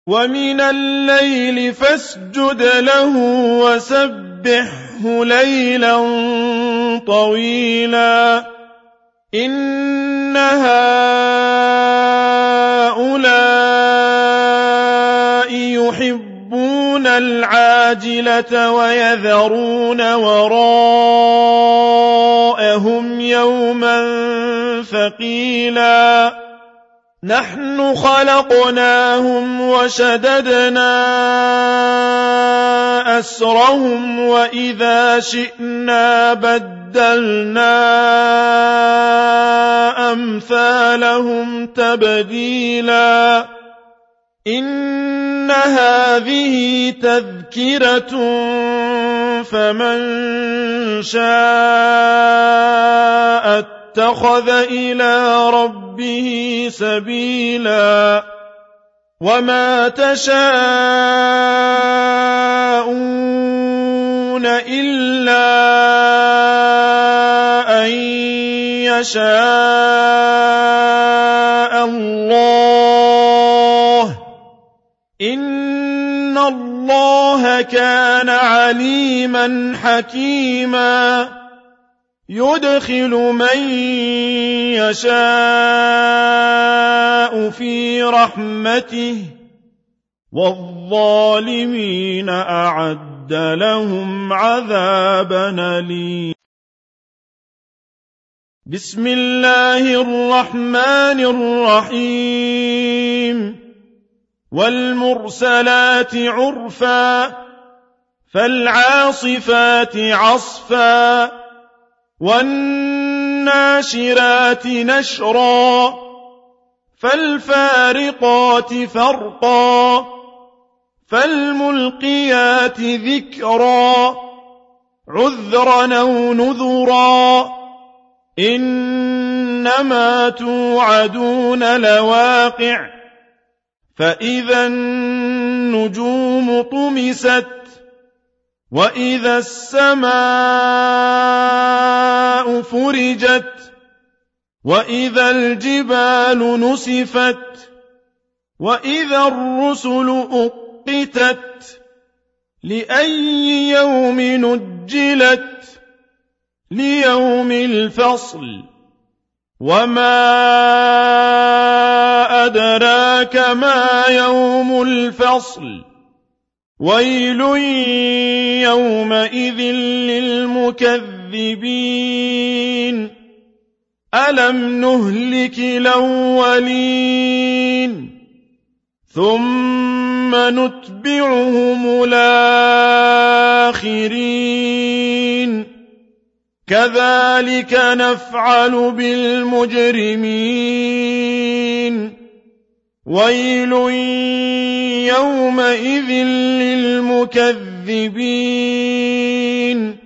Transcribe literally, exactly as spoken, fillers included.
ومن الليل فاسجد له وسبحه ليلا طويلا إن هؤلاء يحبون العاجلة ويذرون وراءهم يوما ثقيلا نحن خلقناهم وشددنا أسرهم وإذا شئنا بدلنا أمثالهم تبديلا إن هذه تذكرة فمن شاء اتخذ إلى ربه سبيلا وما تشاءون إلا أن يشاء الله إن الله كان عليما حكيما يدخل من يشاء في رحمته والظالمين أعد لهم عذابا أليما بسم الله الرحمن الرحيم والمرسلات عرفا فالعاصفات عصفا والناشرات نشرا فالفارقات فرقا فالملقيات ذكرا عذرا أو نذرا إنما توعدون لواقع فإذا النجوم طمست وإذا السماء فرجت وإذا الجبال نسفت وإذا الرسل أقتت لأي يوم نجلت ليوم الفصل وما أدراك ما يوم الفصل ويل يومئذ للمكذبين ألم نهلك الأولين ثم نتبعهم الآخرين كذلك نفعل بالمجرمين ويل يومئذ للمكذبين